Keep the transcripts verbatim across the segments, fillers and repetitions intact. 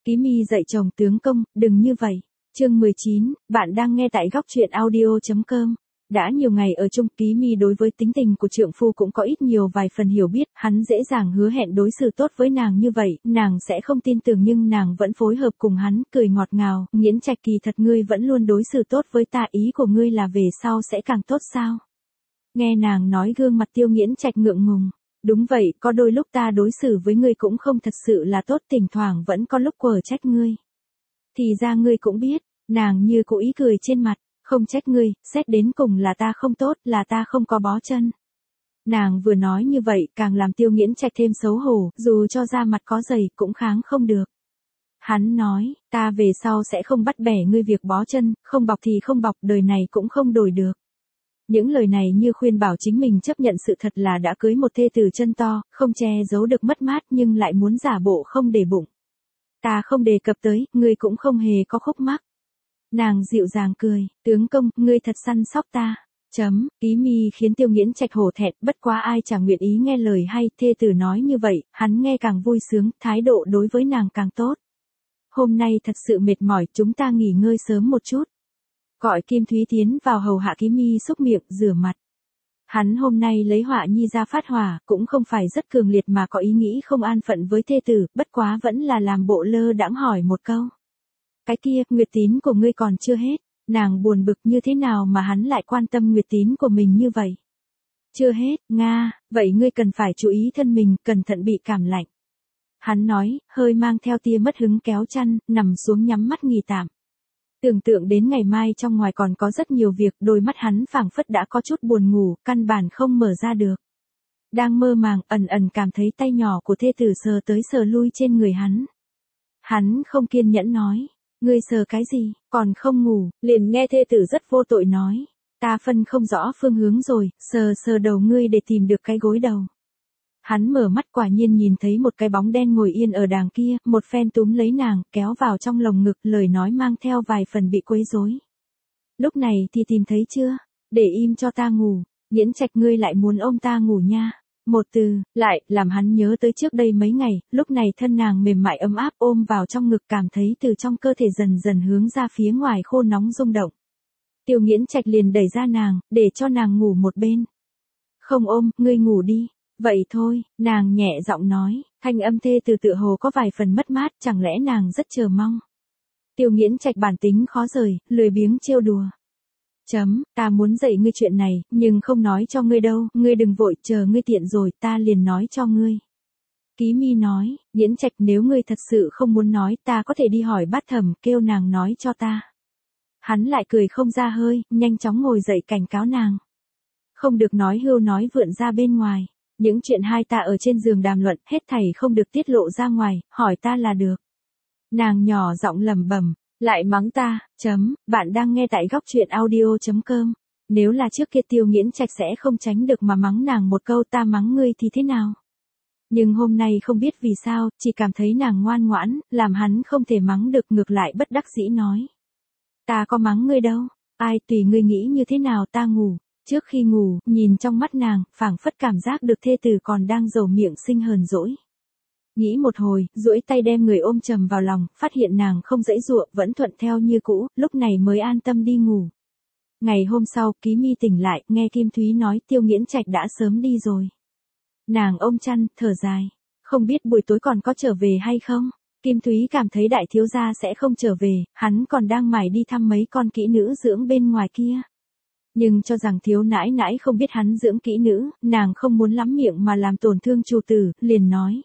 Ký Mi dạy chồng tướng công, đừng như vậy. Chương mười chín, bạn đang nghe tại góc truyện audio chấm com. Đã nhiều ngày ở chung, Ký Mi đối với tính tình của trượng phu cũng có ít nhiều vài phần hiểu biết, hắn dễ dàng hứa hẹn đối xử tốt với nàng như vậy, nàng sẽ không tin tưởng nhưng nàng vẫn phối hợp cùng hắn, cười ngọt ngào, Nghiễn Trạch kỳ thật ngươi vẫn luôn đối xử tốt với ta, ý của ngươi là về sau sẽ càng tốt sao? Nghe nàng nói gương mặt Tiêu Nghiễn Trạch ngượng ngùng. Đúng vậy, có đôi lúc ta đối xử với ngươi cũng không thật sự là tốt, thỉnh thoảng vẫn có lúc quở trách ngươi. Thì ra ngươi cũng biết, nàng như cố ý cười trên mặt, không trách ngươi, xét đến cùng là ta không tốt, là ta không có bó chân. Nàng vừa nói như vậy càng làm Tiêu Nghiễn Trạch thêm xấu hổ, dù cho da mặt có dày cũng kháng không được. Hắn nói, ta về sau sẽ không bắt bẻ ngươi việc bó chân, không bọc thì không bọc, đời này cũng không đổi được. Những lời này như khuyên bảo chính mình chấp nhận sự thật là đã cưới một thê tử chân to, không che giấu được mất mát nhưng lại muốn giả bộ không để bụng. Ta không đề cập tới, ngươi cũng không hề có khúc mắc. Nàng dịu dàng cười, tướng công, ngươi thật săn sóc ta. Chấm, Ký Mi khiến Tiêu Nghiễn Trạch hổ thẹn, bất quá ai chẳng nguyện ý nghe lời hay, thê tử nói như vậy, hắn nghe càng vui sướng, thái độ đối với nàng càng tốt. Hôm nay thật sự mệt mỏi, chúng ta nghỉ ngơi sớm một chút. Gọi Kim Thúy tiến vào hầu hạ Ký Mi xúc miệng, rửa mặt. Hắn hôm nay lấy Họa Nhi ra phát hỏa, cũng không phải rất cường liệt mà có ý nghĩ không an phận với thê tử, bất quá vẫn là làm bộ lơ đãng hỏi một câu. Cái kia, nguyệt tín của ngươi còn chưa hết, nàng buồn bực như thế nào mà hắn lại quan tâm nguyệt tín của mình như vậy. Chưa hết, Nga, vậy ngươi cần phải chú ý thân mình, cẩn thận bị cảm lạnh. Hắn nói, hơi mang theo tia mất hứng kéo chăn, nằm xuống nhắm mắt nghỉ tạm. Tưởng tượng đến ngày mai trong ngoài còn có rất nhiều việc, đôi mắt hắn phảng phất đã có chút buồn ngủ, căn bản không mở ra được. Đang mơ màng, ẩn ẩn cảm thấy tay nhỏ của thê tử sờ tới sờ lui trên người hắn. Hắn không kiên nhẫn nói, ngươi sờ cái gì, còn không ngủ, liền nghe thê tử rất vô tội nói, ta phân không rõ phương hướng rồi, sờ sờ đầu ngươi để tìm được cái gối đầu. Hắn mở mắt quả nhiên nhìn thấy một cái bóng đen ngồi yên ở đàng kia, một phen túm lấy nàng, kéo vào trong lồng ngực, lời nói mang theo vài phần bị quấy rối. Lúc này thì tìm thấy chưa? Để im cho ta ngủ, Nghiễn Trạch ngươi lại muốn ôm ta ngủ nha. Một từ, lại, làm hắn nhớ tới trước đây mấy ngày, lúc này thân nàng mềm mại ấm áp ôm vào trong ngực cảm thấy từ trong cơ thể dần dần hướng ra phía ngoài khô nóng rung động. Tiêu Nghiễn Trạch liền đẩy ra nàng, để cho nàng ngủ một bên. Không ôm, ngươi ngủ đi. Vậy thôi, nàng nhẹ giọng nói, thanh âm thê từ tựa hồ có vài phần mất mát, chẳng lẽ nàng rất chờ mong. Tiêu Nghiễn Trạch bản tính khó rời, lười biếng trêu đùa. Chấm, ta muốn dạy ngươi chuyện này, nhưng không nói cho ngươi đâu, ngươi đừng vội, chờ ngươi tiện rồi, ta liền nói cho ngươi. Ký Mi nói, Nghiễn Trạch nếu ngươi thật sự không muốn nói, ta có thể đi hỏi bát thẩm, kêu nàng nói cho ta. Hắn lại cười không ra hơi, nhanh chóng ngồi dậy cảnh cáo nàng. Không được nói hưu nói vượn ra bên ngoài. Những chuyện hai ta ở trên giường đàm luận, hết thảy không được tiết lộ ra ngoài, hỏi ta là được. Nàng nhỏ giọng lẩm bẩm, lại mắng ta, chấm, bạn đang nghe tại góc truyện audio chấm com. Nếu là trước kia Tiêu Nghiễn Trạch sẽ không tránh được mà mắng nàng một câu ta mắng ngươi thì thế nào. Nhưng hôm nay không biết vì sao, chỉ cảm thấy nàng ngoan ngoãn, làm hắn không thể mắng được, ngược lại bất đắc dĩ nói. Ta có mắng ngươi đâu, ai tùy ngươi nghĩ như thế nào, ta ngủ. Trước khi ngủ, nhìn trong mắt nàng, phảng phất cảm giác được thê tử còn đang dầu miệng sinh hờn dỗi. Nghĩ một hồi, duỗi tay đem người ôm chầm vào lòng, phát hiện nàng không dãy dụa, vẫn thuận theo như cũ, lúc này mới an tâm đi ngủ. Ngày hôm sau, Ký Mi tỉnh lại, nghe Kim Thúy nói Tiêu Nghiễn Trạch đã sớm đi rồi. Nàng ôm chăn, thở dài, không biết buổi tối còn có trở về hay không. Kim Thúy cảm thấy đại thiếu gia sẽ không trở về, hắn còn đang mải đi thăm mấy con kỹ nữ dưỡng bên ngoài kia. Nhưng cho rằng thiếu nãi nãi không biết hắn dưỡng kỹ nữ, nàng không muốn lắm miệng mà làm tổn thương chủ tử, liền nói.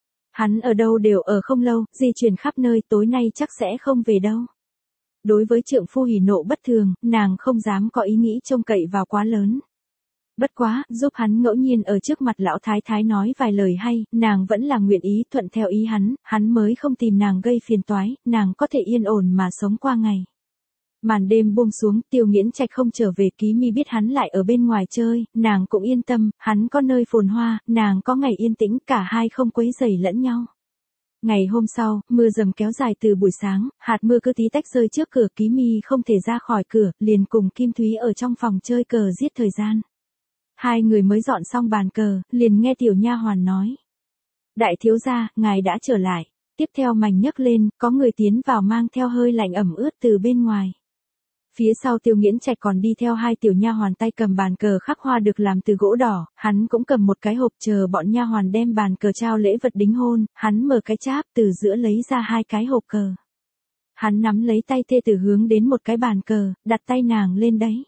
Hắn ở đâu đều ở không lâu, di chuyển khắp nơi, tối nay chắc sẽ không về đâu. Đối với trượng phu hỉ nộ bất thường, nàng không dám có ý nghĩ trông cậy vào quá lớn. Bất quá, giúp hắn ngẫu nhiên ở trước mặt lão thái thái nói vài lời hay, nàng vẫn là nguyện ý thuận theo ý hắn, hắn mới không tìm nàng gây phiền toái, nàng có thể yên ổn mà sống qua ngày. Màn đêm buông xuống, Tiêu Nghiễn Trạch không trở về, Ký Mi biết hắn lại ở bên ngoài chơi, nàng cũng yên tâm, hắn có nơi phồn hoa, nàng có ngày yên tĩnh, cả hai không quấy rầy lẫn nhau. Ngày hôm sau, mưa dầm kéo dài từ buổi sáng, hạt mưa cứ tí tách rơi trước cửa, Ký Mi không thể ra khỏi cửa, liền cùng Kim Thúy ở trong phòng chơi cờ giết thời gian. Hai người mới dọn xong bàn cờ, liền nghe tiểu nha hoàn nói. Đại thiếu gia, ngài đã trở lại. tiếp theo mảnh nhấc lên, có người tiến vào mang theo hơi lạnh ẩm ướt từ bên ngoài. Phía sau Tiêu Nghiễn Trạch còn đi theo hai tiểu nha hoàn tay cầm bàn cờ khắc hoa được làm từ gỗ đỏ, hắn cũng cầm một cái hộp chờ bọn nha hoàn đem bàn cờ trao lễ vật đính hôn, hắn mở cái cháp từ giữa lấy ra hai cái hộp cờ. Hắn nắm lấy tay thê tử hướng đến một cái bàn cờ, đặt tay nàng lên đấy.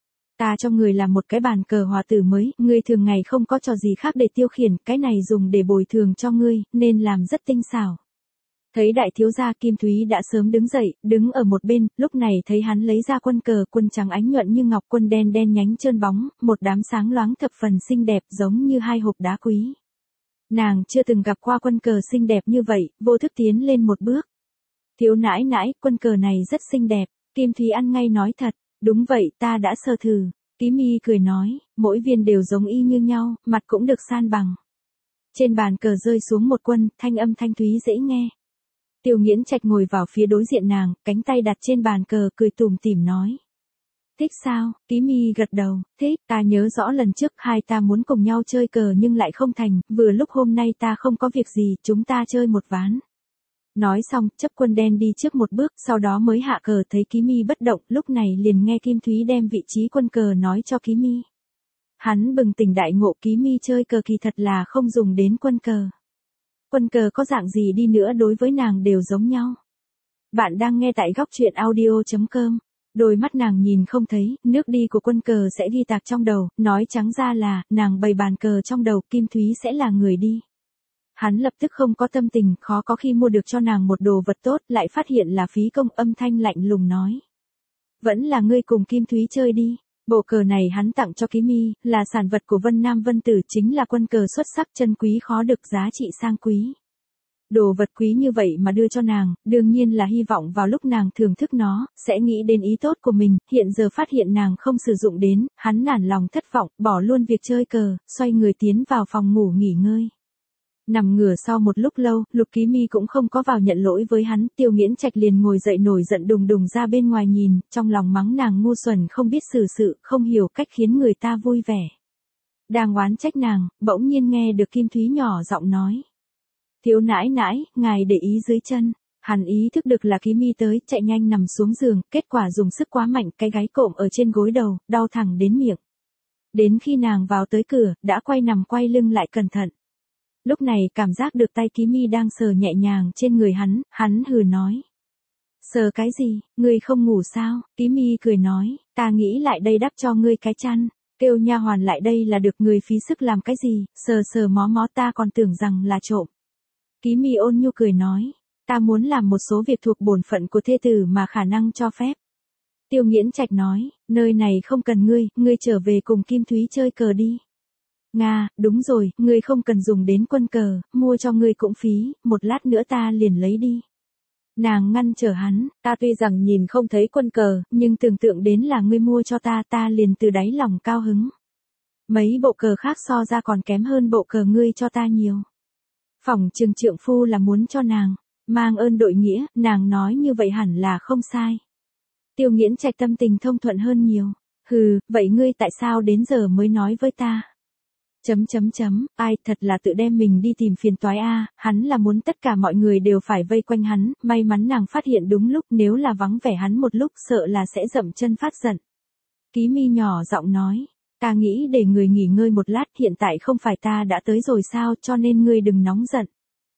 Ta cho người làm một cái bàn cờ hòa tử mới, ngươi thường ngày không có trò gì khác để tiêu khiển, cái này dùng để bồi thường cho ngươi, nên làm rất tinh xảo. Thấy đại thiếu gia Kim Thúy đã sớm đứng dậy, đứng ở một bên, lúc này thấy hắn lấy ra quân cờ, quân trắng ánh nhuận như ngọc, quân đen đen nhánh trơn bóng, một đám sáng loáng thập phần xinh đẹp giống như hai hộp đá quý. Nàng chưa từng gặp qua quân cờ xinh đẹp như vậy, vô thức tiến lên một bước. Thiếu nãi nãi, quân cờ này rất xinh đẹp, Kim Thúy ăn ngay nói thật, đúng vậy ta đã sơ thử. Ký Mi cười nói, mỗi viên đều giống y như nhau, mặt cũng được san bằng. Trên bàn cờ rơi xuống một quân, thanh âm thanh thúy dễ nghe. Tiêu Nghiễn Trạch ngồi vào phía đối diện nàng, cánh tay đặt trên bàn cờ cười tủm tỉm nói. Thích sao? Ký Mi gật đầu, thích, ta nhớ rõ lần trước hai ta muốn cùng nhau chơi cờ nhưng lại không thành, vừa lúc hôm nay ta không có việc gì, chúng ta chơi một ván. Nói xong, chấp quân đen đi trước một bước, sau đó mới hạ cờ thấy Ký Mi bất động, lúc này liền nghe Kim Thúy đem vị trí quân cờ nói cho Ký Mi. Hắn bừng tỉnh đại ngộ, Ký Mi chơi cờ kỳ thật là không dùng đến quân cờ. Quân cờ có dạng gì đi nữa đối với nàng đều giống nhau. Bạn đang nghe tại góc truyện audio chấm com. Đôi mắt nàng nhìn không thấy, nước đi của quân cờ sẽ ghi tạc trong đầu, nói trắng ra là, nàng bày bàn cờ trong đầu, Kim Thúy sẽ là người đi. Hắn lập tức không có tâm tình, khó có khi mua được cho nàng một đồ vật tốt, lại phát hiện là phí công, âm thanh lạnh lùng nói. Vẫn là ngươi cùng Kim Thúy chơi đi. Bộ cờ này hắn tặng cho Ký Mi, là sản vật của Vân Nam Vân Tử, chính là quân cờ xuất sắc chân quý khó được, giá trị sang quý. Đồ vật quý như vậy mà đưa cho nàng, đương nhiên là hy vọng vào lúc nàng thưởng thức nó, sẽ nghĩ đến ý tốt của mình, hiện giờ phát hiện nàng không sử dụng đến, hắn nản lòng thất vọng, bỏ luôn việc chơi cờ, xoay người tiến vào phòng ngủ nghỉ ngơi. Nằm ngửa sau một lúc lâu, Lục Ký Mi cũng không có vào nhận lỗi với hắn, Tiêu Nghiễn Trạch liền ngồi dậy nổi giận đùng đùng ra bên ngoài nhìn, trong lòng mắng nàng ngu xuẩn không biết xử sự, không hiểu cách khiến người ta vui vẻ. Đang oán trách nàng, bỗng nhiên nghe được Kim Thúy nhỏ giọng nói. Thiếu nãi nãi, ngài để ý dưới chân. Hắn ý thức được là Ký Mi tới, chạy nhanh nằm xuống giường, kết quả dùng sức quá mạnh, cái gáy cộm ở trên gối đầu, đau thẳng đến miệng. Đến khi nàng vào tới cửa, đã quay nằm quay lưng lại cẩn thận. Lúc này cảm giác được tay Ký Mi đang sờ nhẹ nhàng trên người hắn, hắn hừ nói. Sờ cái gì, ngươi không ngủ sao? Ký Mi cười nói, ta nghĩ lại đây đắp cho ngươi cái chăn, kêu nha hoàn lại đây là được, người phí sức làm cái gì, sờ sờ mó mó ta còn tưởng rằng là trộm. Ký Mi ôn nhu cười nói, ta muốn làm một số việc thuộc bổn phận của thê tử mà khả năng cho phép. Tiêu Nghiễn Trạch nói, nơi này không cần ngươi, ngươi trở về cùng Kim Thúy chơi cờ đi. Nga, đúng rồi, ngươi không cần dùng đến quân cờ, mua cho ngươi cũng phí, một lát nữa ta liền lấy đi. Nàng ngăn trở hắn, ta tuy rằng nhìn không thấy quân cờ, nhưng tưởng tượng đến là ngươi mua cho ta, ta liền từ đáy lòng cao hứng. Mấy bộ cờ khác so ra còn kém hơn bộ cờ ngươi cho ta nhiều. Phỏng chừng trượng phu là muốn cho nàng, mang ơn đội nghĩa, nàng nói như vậy hẳn là không sai. Tiêu Nghiễn Trạch tâm tình thông thuận hơn nhiều, hừ, vậy ngươi tại sao đến giờ mới nói với ta? Chấm chấm chấm, ai thật là tự đem mình đi tìm phiền toái a, hắn là muốn tất cả mọi người đều phải vây quanh hắn, may mắn nàng phát hiện đúng lúc, nếu là vắng vẻ hắn một lúc sợ là sẽ dậm chân phát giận. Ký Mi nhỏ giọng nói, ta nghĩ để người nghỉ ngơi một lát, hiện tại không phải ta đã tới rồi sao, cho nên ngươi đừng nóng giận.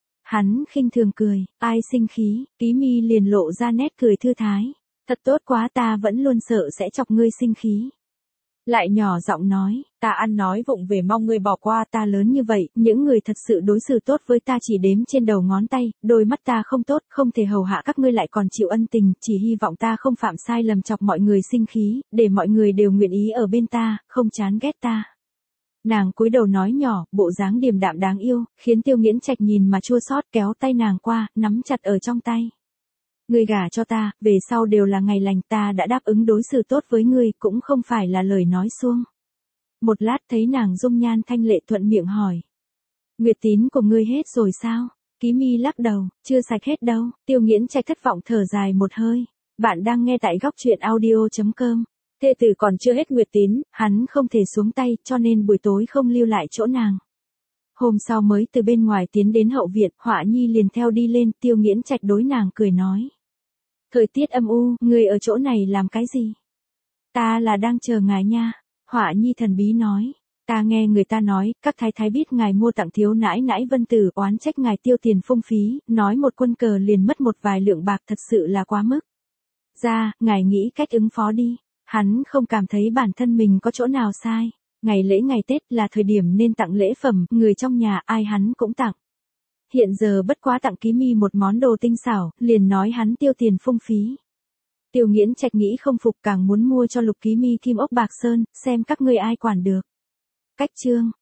Hắn khinh thường cười, ai sinh khí, Ký Mi liền lộ ra nét cười thư thái, thật tốt quá, ta vẫn luôn sợ sẽ chọc ngươi sinh khí. Lại nhỏ giọng nói, ta ăn nói vụng về mong ngươi bỏ qua, ta lớn như vậy, những người thật sự đối xử tốt với ta chỉ đếm trên đầu ngón tay, đôi mắt ta không tốt, không thể hầu hạ các ngươi lại còn chịu ân tình, chỉ hy vọng ta không phạm sai lầm chọc mọi người sinh khí, để mọi người đều nguyện ý ở bên ta, không chán ghét ta. Nàng cúi đầu nói nhỏ, bộ dáng điềm đạm đáng yêu, khiến Tiêu Nghiễn Trạch nhìn mà chua xót, kéo tay nàng qua, nắm chặt ở trong tay. Ngươi gả cho ta, về sau đều là ngày lành, ta đã đáp ứng đối xử tốt với ngươi, cũng không phải là lời nói suông. Một lát thấy nàng dung nhan thanh lệ, thuận miệng hỏi. Nguyệt tín của ngươi hết rồi sao? Ký Mi lắc đầu, chưa sạch hết đâu. Tiêu Nghiễn Trạch thất vọng thở dài một hơi. Bạn đang nghe tại góc truyện audio chấm com. Thê tử còn chưa hết nguyệt tín, hắn không thể xuống tay, cho nên buổi tối không lưu lại chỗ nàng. Hôm sau mới từ bên ngoài tiến đến hậu viện, Họa Nhi liền theo đi lên, Tiêu Nghiễn Trạch đối nàng cười nói. Thời tiết âm u, người ở chỗ này làm cái gì? Ta là đang chờ ngài nha. Họa Nhi thần bí nói. Ta nghe người ta nói, các thái thái biết ngài mua tặng thiếu nãi nãi Vân Tử, oán trách ngài tiêu tiền phung phí, nói một quân cờ liền mất một vài lượng bạc, thật sự là quá mức. Ra, ngài nghĩ cách ứng phó đi. Hắn không cảm thấy bản thân mình có chỗ nào sai. Ngày lễ ngày Tết là thời điểm nên tặng lễ phẩm, người trong nhà ai hắn cũng tặng. Hiện giờ bất quá tặng Ký Mi một món đồ tinh xảo, liền nói hắn tiêu tiền phung phí. Tiêu Nghiễn Trạch nghĩ không phục, càng muốn mua cho Lục Ký Mi kim ốc bạc sơn, xem các ngươi ai quản được. Cách chương